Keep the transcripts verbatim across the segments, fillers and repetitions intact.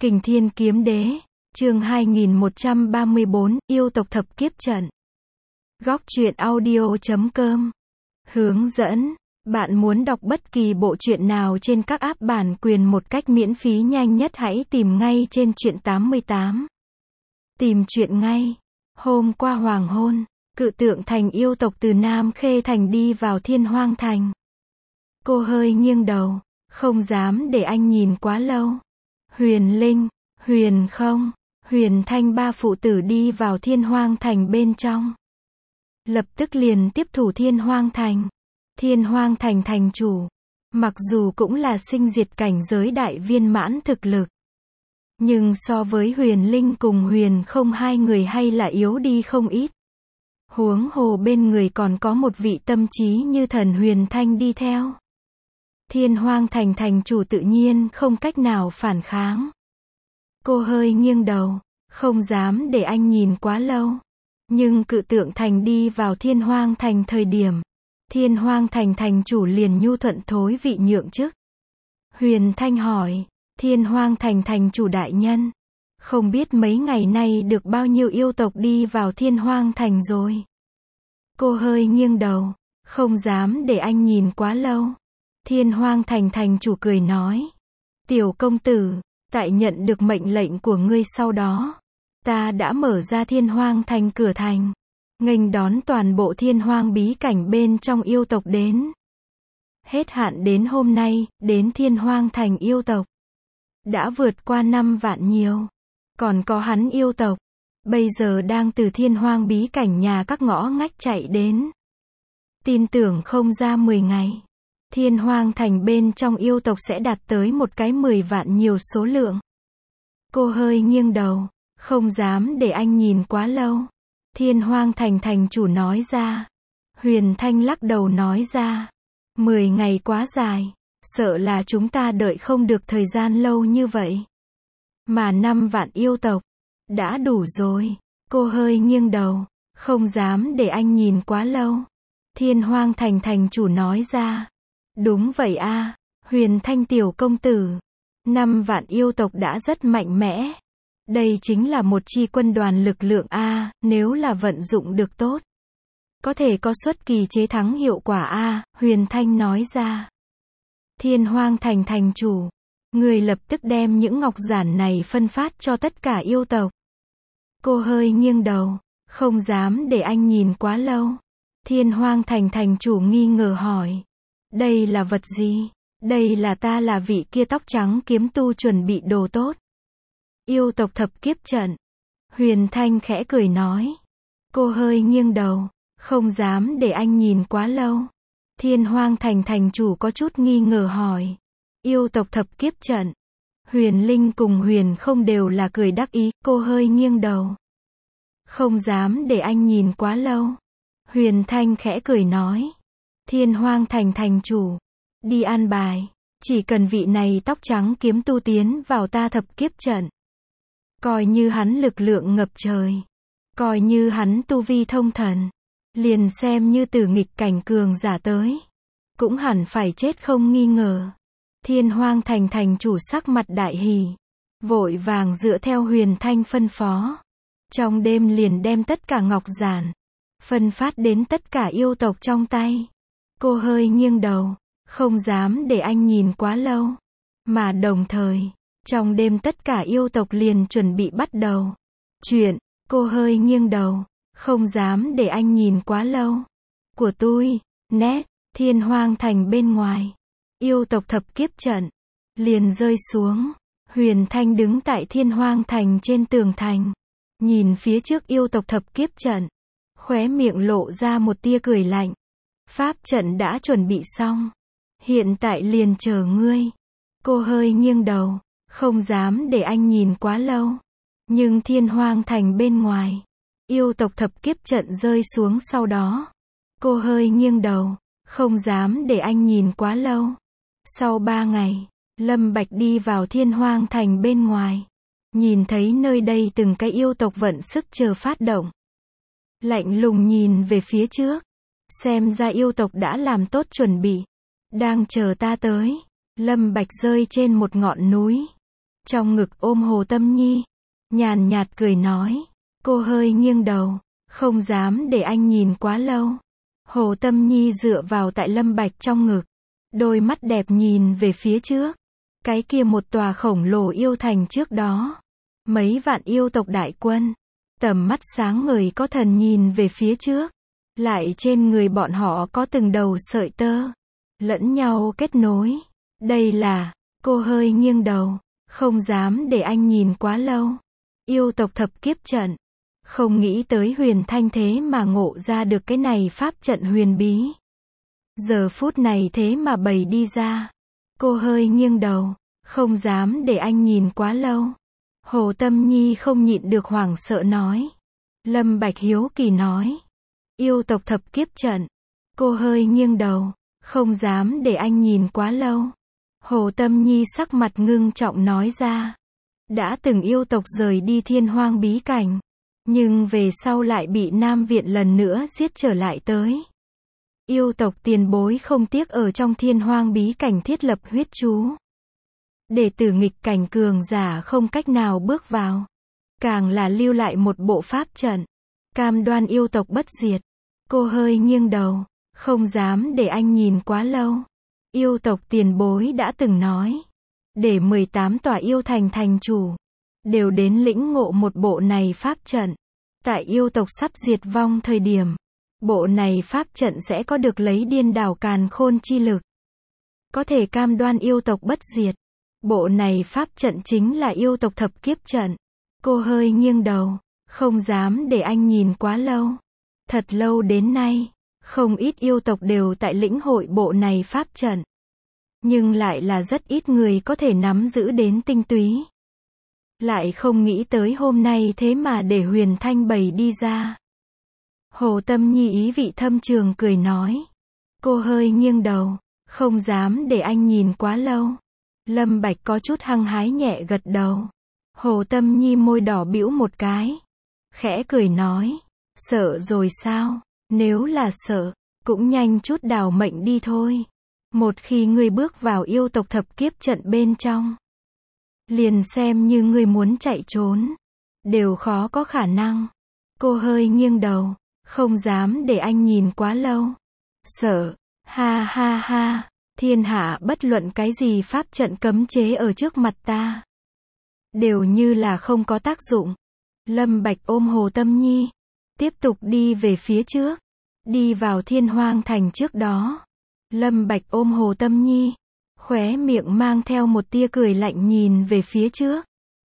Kình Thiên Kiếm Đế, chương hai nghìn một trăm ba mươi bốn, yêu tộc thập kiếp trận. Góc truyện audio chấm com. Hướng dẫn, bạn muốn đọc bất kỳ bộ truyện nào trên các app bản quyền một cách miễn phí nhanh nhất hãy tìm ngay trên truyện tám mươi tám. Tìm truyện ngay. Hôm qua hoàng hôn, Cự Tượng Thành yêu tộc từ Nam Khê Thành đi vào Thiên Hoang Thành. Cô hơi nghiêng đầu, không dám để anh nhìn quá lâu. Huyền Linh, Huyền Không, Huyền Thanh ba phụ tử đi vào Thiên Hoang Thành bên trong. Lập tức liền tiếp thủ Thiên Hoang Thành. Thiên Hoang Thành thành chủ, mặc dù cũng là sinh diệt cảnh giới đại viên mãn thực lực, nhưng so với Huyền Linh cùng Huyền Không hai người hay là yếu đi không ít. Huống hồ bên người còn có một vị tâm trí như thần Huyền Thanh đi theo. Thiên Hoang Thành thành chủ tự nhiên không cách nào phản kháng. Cô hơi nghiêng đầu, không dám để anh nhìn quá lâu. Nhưng Cự Tượng Thành đi vào Thiên Hoang Thành thời điểm, Thiên Hoang Thành thành chủ liền nhu thuận thối vị nhượng chức. Huyền Thanh hỏi, Thiên Hoang Thành thành chủ đại nhân, không biết mấy ngày nay được bao nhiêu yêu tộc đi vào Thiên Hoang Thành rồi? Cô hơi nghiêng đầu, không dám để anh nhìn quá lâu. Thiên Hoang Thành thành chủ cười nói, tiểu công tử, tại nhận được mệnh lệnh của ngươi sau đó, ta đã mở ra Thiên Hoang Thành cửa thành, nghênh đón toàn bộ Thiên Hoang bí cảnh bên trong yêu tộc đến. Hết hạn đến hôm nay, đến Thiên Hoang Thành yêu tộc đã vượt qua năm vạn nhiều. Còn có hắn yêu tộc, bây giờ đang từ Thiên Hoang bí cảnh nhà các ngõ ngách chạy đến. Tin tưởng không ra mười ngày, Thiên Hoang Thành bên trong yêu tộc sẽ đạt tới một cái mười vạn nhiều số lượng. Cô hơi nghiêng đầu, không dám để anh nhìn quá lâu. Thiên Hoang Thành thành chủ nói ra. Huyền Thanh lắc đầu nói ra, mười ngày quá dài, sợ là chúng ta đợi không được thời gian lâu như vậy. Mà năm vạn yêu tộc, đã đủ rồi. Cô hơi nghiêng đầu, không dám để anh nhìn quá lâu. Thiên Hoang Thành thành chủ nói ra, đúng vậy a, Huyền Thanh tiểu công tử, năm vạn yêu tộc đã rất mạnh mẽ. Đây chính là một chi quân đoàn lực lượng a, nếu là vận dụng được tốt, có thể có xuất kỳ chế thắng hiệu quả a, Huyền Thanh nói ra. Thiên Hoang Thành thành chủ, người lập tức đem những ngọc giản này phân phát cho tất cả yêu tộc. Cô hơi nghiêng đầu, không dám để anh nhìn quá lâu. Thiên Hoang Thành thành chủ nghi ngờ hỏi, đây là vật gì? Đây là ta là vị kia tóc trắng kiếm tu chuẩn bị đồ tốt. Yêu tộc thập kiếp trận. Huyền Thanh khẽ cười nói. Cô hơi nghiêng đầu, không dám để anh nhìn quá lâu. Thiên Hoang Thành thành chủ có chút nghi ngờ hỏi, yêu tộc thập kiếp trận. Huyền Linh cùng Huyền Không đều là cười đắc ý. Cô hơi nghiêng đầu, không dám để anh nhìn quá lâu. Huyền Thanh khẽ cười nói, Thiên Hoang Thành thành chủ, đi an bài, chỉ cần vị này tóc trắng kiếm tu tiến vào ta thập kiếp trận, coi như hắn lực lượng ngập trời, coi như hắn tu vi thông thần, liền xem như từ nghịch cảnh cường giả tới, cũng hẳn phải chết không nghi ngờ. Thiên Hoang Thành thành chủ sắc mặt đại hỉ, vội vàng dựa theo Huyền Thanh phân phó, trong đêm liền đem tất cả ngọc giản phân phát đến tất cả yêu tộc trong tay. Cô hơi nghiêng đầu, không dám để anh nhìn quá lâu. Mà đồng thời, trong đêm tất cả yêu tộc liền chuẩn bị bắt đầu chuyện. Cô hơi nghiêng đầu, không dám để anh nhìn quá lâu. Của tôi, nét, Thiên Hoang Thành bên ngoài, yêu tộc thập kiếp trận liền rơi xuống. Huyền Thanh đứng tại Thiên Hoang Thành trên tường thành, nhìn phía trước yêu tộc thập kiếp trận, khóe miệng lộ ra một tia cười lạnh. Pháp trận đã chuẩn bị xong, hiện tại liền chờ ngươi. Cô hơi nghiêng đầu, không dám để anh nhìn quá lâu. Nhưng Thiên Hoang Thành bên ngoài, yêu tộc thập kiếp trận rơi xuống sau đó. Cô hơi nghiêng đầu, không dám để anh nhìn quá lâu. Sau ba ngày, Lâm Bạch đi vào Thiên Hoang Thành bên ngoài, nhìn thấy nơi đây từng cái yêu tộc vận sức chờ phát động. Lạnh lùng nhìn về phía trước, xem ra yêu tộc đã làm tốt chuẩn bị, đang chờ ta tới. Lâm Bạch rơi trên một ngọn núi, trong ngực ôm Hồ Tâm Nhi, nhàn nhạt cười nói. Cô hơi nghiêng đầu, không dám để anh nhìn quá lâu. Hồ Tâm Nhi dựa vào tại Lâm Bạch trong ngực, đôi mắt đẹp nhìn về phía trước. Cái kia một tòa khổng lồ yêu thành trước đó. Mấy vạn yêu tộc đại quân. Tầm mắt sáng ngời có thần nhìn về phía trước. Lại trên người bọn họ có từng đầu sợi tơ. Lẫn nhau kết nối. Đây là, cô hơi nghiêng đầu, không dám để anh nhìn quá lâu. Yêu tộc thập kiếp trận. Không nghĩ tới Huyền Thanh thế mà ngộ ra được cái này pháp trận huyền bí. Giờ phút này thế mà bày đi ra. Cô hơi nghiêng đầu, không dám để anh nhìn quá lâu. Hồ Tâm Nhi không nhịn được hoảng sợ nói. Lâm Bạch hiếu kỳ nói. Yêu tộc thập kiếp trận. Cô hơi nghiêng đầu, không dám để anh nhìn quá lâu. Hồ Tâm Nhi sắc mặt ngưng trọng nói ra. Đã từng yêu tộc rời đi Thiên Hoang bí cảnh. Nhưng về sau lại bị Nam Viện lần nữa giết trở lại tới. Yêu tộc tiền bối không tiếc ở trong Thiên Hoang bí cảnh thiết lập huyết chú. Để tử nghịch cảnh cường giả không cách nào bước vào. Càng là lưu lại một bộ pháp trận. Cam đoan yêu tộc bất diệt. Cô hơi nghiêng đầu, không dám để anh nhìn quá lâu. Yêu tộc tiền bối đã từng nói. Để mười tám tòa yêu thành thành chủ. Đều đến lĩnh ngộ một bộ này pháp trận. Tại yêu tộc sắp diệt vong thời điểm. Bộ này pháp trận sẽ có được lấy điên đảo càn khôn chi lực. Có thể cam đoan yêu tộc bất diệt. Bộ này pháp trận chính là yêu tộc thập kiếp trận. Cô hơi nghiêng đầu, không dám để anh nhìn quá lâu. Thật lâu đến nay, không ít yêu tộc đều tại lĩnh hội bộ này pháp trận. Nhưng lại là rất ít người có thể nắm giữ đến tinh túy. Lại không nghĩ tới hôm nay thế mà để Huyền Thanh bày đi ra. Hồ Tâm Nhi ý vị thâm trường cười nói. Cô hơi nghiêng đầu, không dám để anh nhìn quá lâu. Lâm Bạch có chút hăng hái nhẹ gật đầu. Hồ Tâm Nhi môi đỏ bĩu một cái. Khẽ cười nói. Sợ rồi sao? Nếu là sợ, cũng nhanh chút đào mệnh đi thôi. Một khi ngươi bước vào yêu tộc thập kiếp trận bên trong. Liền xem như ngươi muốn chạy trốn. Đều khó có khả năng. Cô hơi nghiêng đầu. Không dám để anh nhìn quá lâu. Sợ. Ha ha ha. Thiên hạ bất luận cái gì pháp trận cấm chế ở trước mặt ta. Đều như là không có tác dụng. Lâm Bạch ôm Hồ Tâm Nhi. Tiếp tục đi về phía trước. Đi vào Thiên Hoang thành trước đó. Lâm Bạch ôm Hồ Tâm Nhi. Khóe miệng mang theo một tia cười lạnh nhìn về phía trước.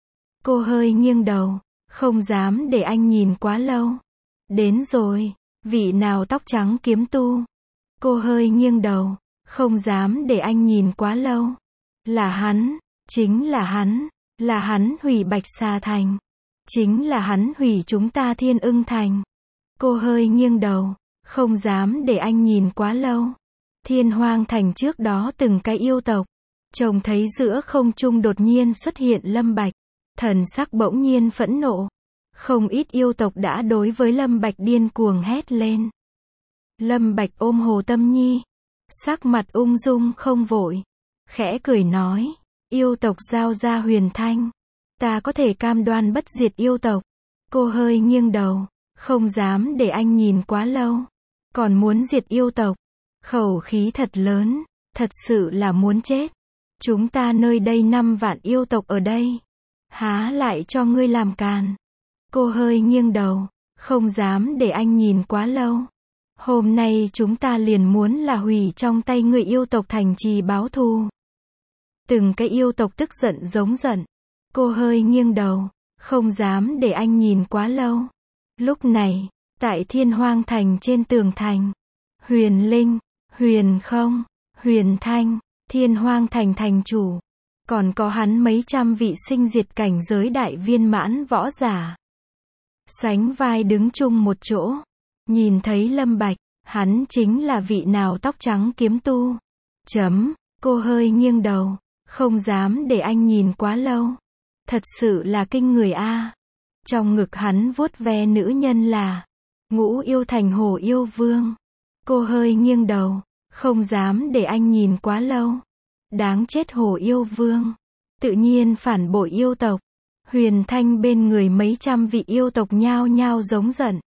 Cô hơi nghiêng đầu. Không dám để anh nhìn quá lâu. Đến rồi. Vị nào tóc trắng kiếm tu. Cô hơi nghiêng đầu. Không dám để anh nhìn quá lâu. Là hắn. Chính là hắn. Là hắn hủy Bạch Xà Thành. Chính là hắn hủy chúng ta Thiên Ưng Thành. Cô hơi nghiêng đầu. Không dám để anh nhìn quá lâu. Thiên Hoang Thành trước đó từng cái yêu tộc. Trông thấy giữa không trung đột nhiên xuất hiện Lâm Bạch. Thần sắc bỗng nhiên phẫn nộ. Không ít yêu tộc đã đối với Lâm Bạch điên cuồng hét lên. Lâm Bạch ôm Hồ Tâm Nhi. Sắc mặt ung dung không vội. Khẽ cười nói. Yêu tộc giao ra Huyền Thanh. Ta có thể cam đoan bất diệt yêu tộc. Cô hơi nghiêng đầu. Không dám để anh nhìn quá lâu. Còn muốn diệt yêu tộc. Khẩu khí thật lớn. Thật sự là muốn chết. Chúng ta nơi đây năm vạn yêu tộc ở đây. Há lại cho ngươi làm càn. Cô hơi nghiêng đầu. Không dám để anh nhìn quá lâu. Hôm nay chúng ta liền muốn là hủy trong tay người yêu tộc thành trì báo thù. Từng cái yêu tộc tức giận giống giận. Cô hơi nghiêng đầu. Không dám để anh nhìn quá lâu. Lúc này, tại Thiên Hoang Thành trên tường thành. Huyền Linh, Huyền Không, Huyền Thanh, Thiên Hoang Thành thành chủ. Còn có hắn mấy trăm vị sinh diệt cảnh giới đại viên mãn võ giả. Sánh vai đứng chung một chỗ. Nhìn thấy Lâm Bạch, hắn chính là vị nào tóc trắng kiếm tu. Chấm, cô hơi nghiêng đầu. Không dám để anh nhìn quá lâu. Thật sự là kinh người a. Trong ngực hắn vuốt ve nữ nhân là Ngũ Yêu Thành Hồ Yêu Vương. Cô hơi nghiêng đầu. Không dám để anh nhìn quá lâu. Đáng chết Hồ Yêu Vương. tự nhiên phản bội yêu tộc. Huyền Thanh bên người mấy trăm vị yêu tộc nhao nhao giống giận.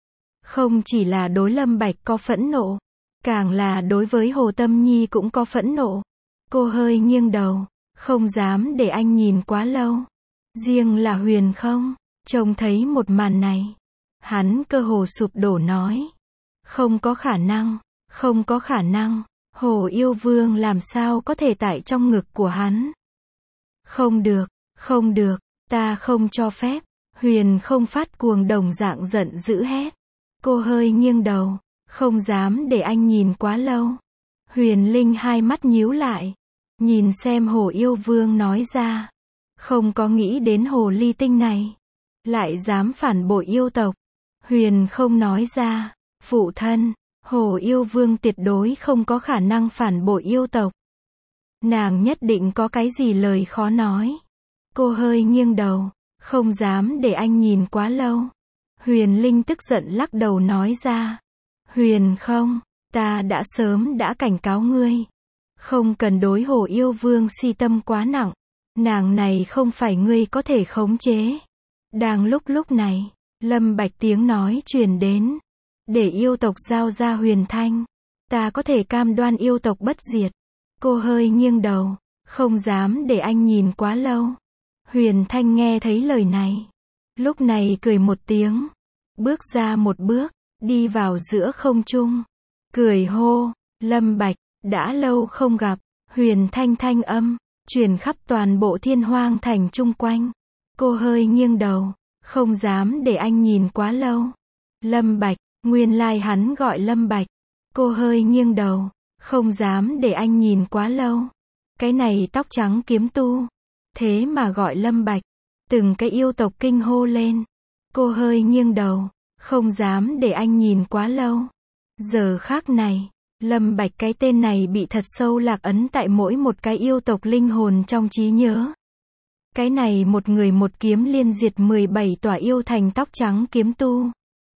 Không chỉ là đối Lâm Bạch có phẫn nộ, càng là đối với Hồ Tâm Nhi cũng có phẫn nộ. Cô hơi nghiêng đầu, không dám để anh nhìn quá lâu. Riêng là Huyền không, trông thấy một màn này, hắn cơ hồ sụp đổ nói. Không có khả năng, không có khả năng, Hồ Yêu Vương làm sao có thể tại trong ngực của hắn. Không được, không được, ta không cho phép. Huyền không phát cuồng đồng dạng giận dữ hét. Cô hơi nghiêng đầu, không dám để anh nhìn quá lâu. Huyền Linh hai mắt nhíu lại, nhìn xem Hồ Yêu Vương nói ra. Không có nghĩ đến hồ ly tinh này lại dám phản bội yêu tộc. Huyền không nói ra. Phụ thân, Hồ Yêu Vương tuyệt đối không có khả năng phản bội yêu tộc. Nàng nhất định có cái gì lời khó nói. Cô hơi nghiêng đầu, không dám để anh nhìn quá lâu. Huyền Linh tức giận lắc đầu nói ra. Huyền không, ta đã sớm đã cảnh cáo ngươi. Không cần đối Hồ Yêu Vương si tâm quá nặng. Nàng này không phải ngươi có thể khống chế. Đang lúc lúc này, Lâm Bạch tiếng nói truyền đến. Để yêu tộc giao ra Huyền Thanh. Ta có thể cam đoan yêu tộc bất diệt. Cô hơi nghiêng đầu, không dám để anh nhìn quá lâu. Huyền Thanh nghe thấy lời này. Lúc này cười một tiếng. Bước ra một bước, đi vào giữa không trung. Cười hô, Lâm Bạch, đã lâu không gặp. Huyền Thanh thanh âm truyền khắp toàn bộ Thiên Hoang thành chung quanh. Cô hơi nghiêng đầu, không dám để anh nhìn quá lâu. Lâm Bạch, nguyên lai hắn gọi Lâm Bạch. Cô hơi nghiêng đầu, không dám để anh nhìn quá lâu. Cái này tóc trắng kiếm tu, thế mà gọi Lâm Bạch. Từng cái yêu tộc kinh hô lên. Cô hơi nghiêng đầu, không dám để anh nhìn quá lâu. Giờ khác này, Lâm Bạch cái tên này bị thật sâu lạc ấn tại mỗi một cái yêu tộc linh hồn trong trí nhớ. Cái này một người một kiếm liên diệt mười bảy tòa yêu thành tóc trắng kiếm tu.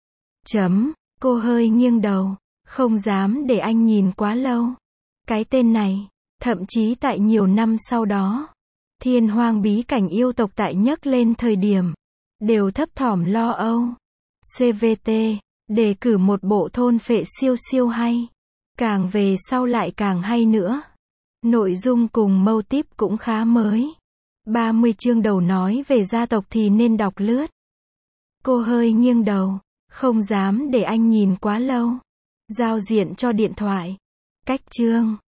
Chấm, cô hơi nghiêng đầu, không dám để anh nhìn quá lâu. Cái tên này, thậm chí tại nhiều năm sau đó, Thiên Hoang bí cảnh yêu tộc tại nhấc lên thời điểm, đều thấp thỏm lo âu. xê vê tê, đề cử một bộ thôn phệ siêu siêu hay. Càng về sau lại càng hay nữa. Nội dung cùng mâu típ cũng khá mới. ba mươi chương đầu nói về gia tộc thì nên đọc lướt. Cô hơi nghiêng đầu, không dám để anh nhìn quá lâu. Giao diện cho điện thoại. Cách chương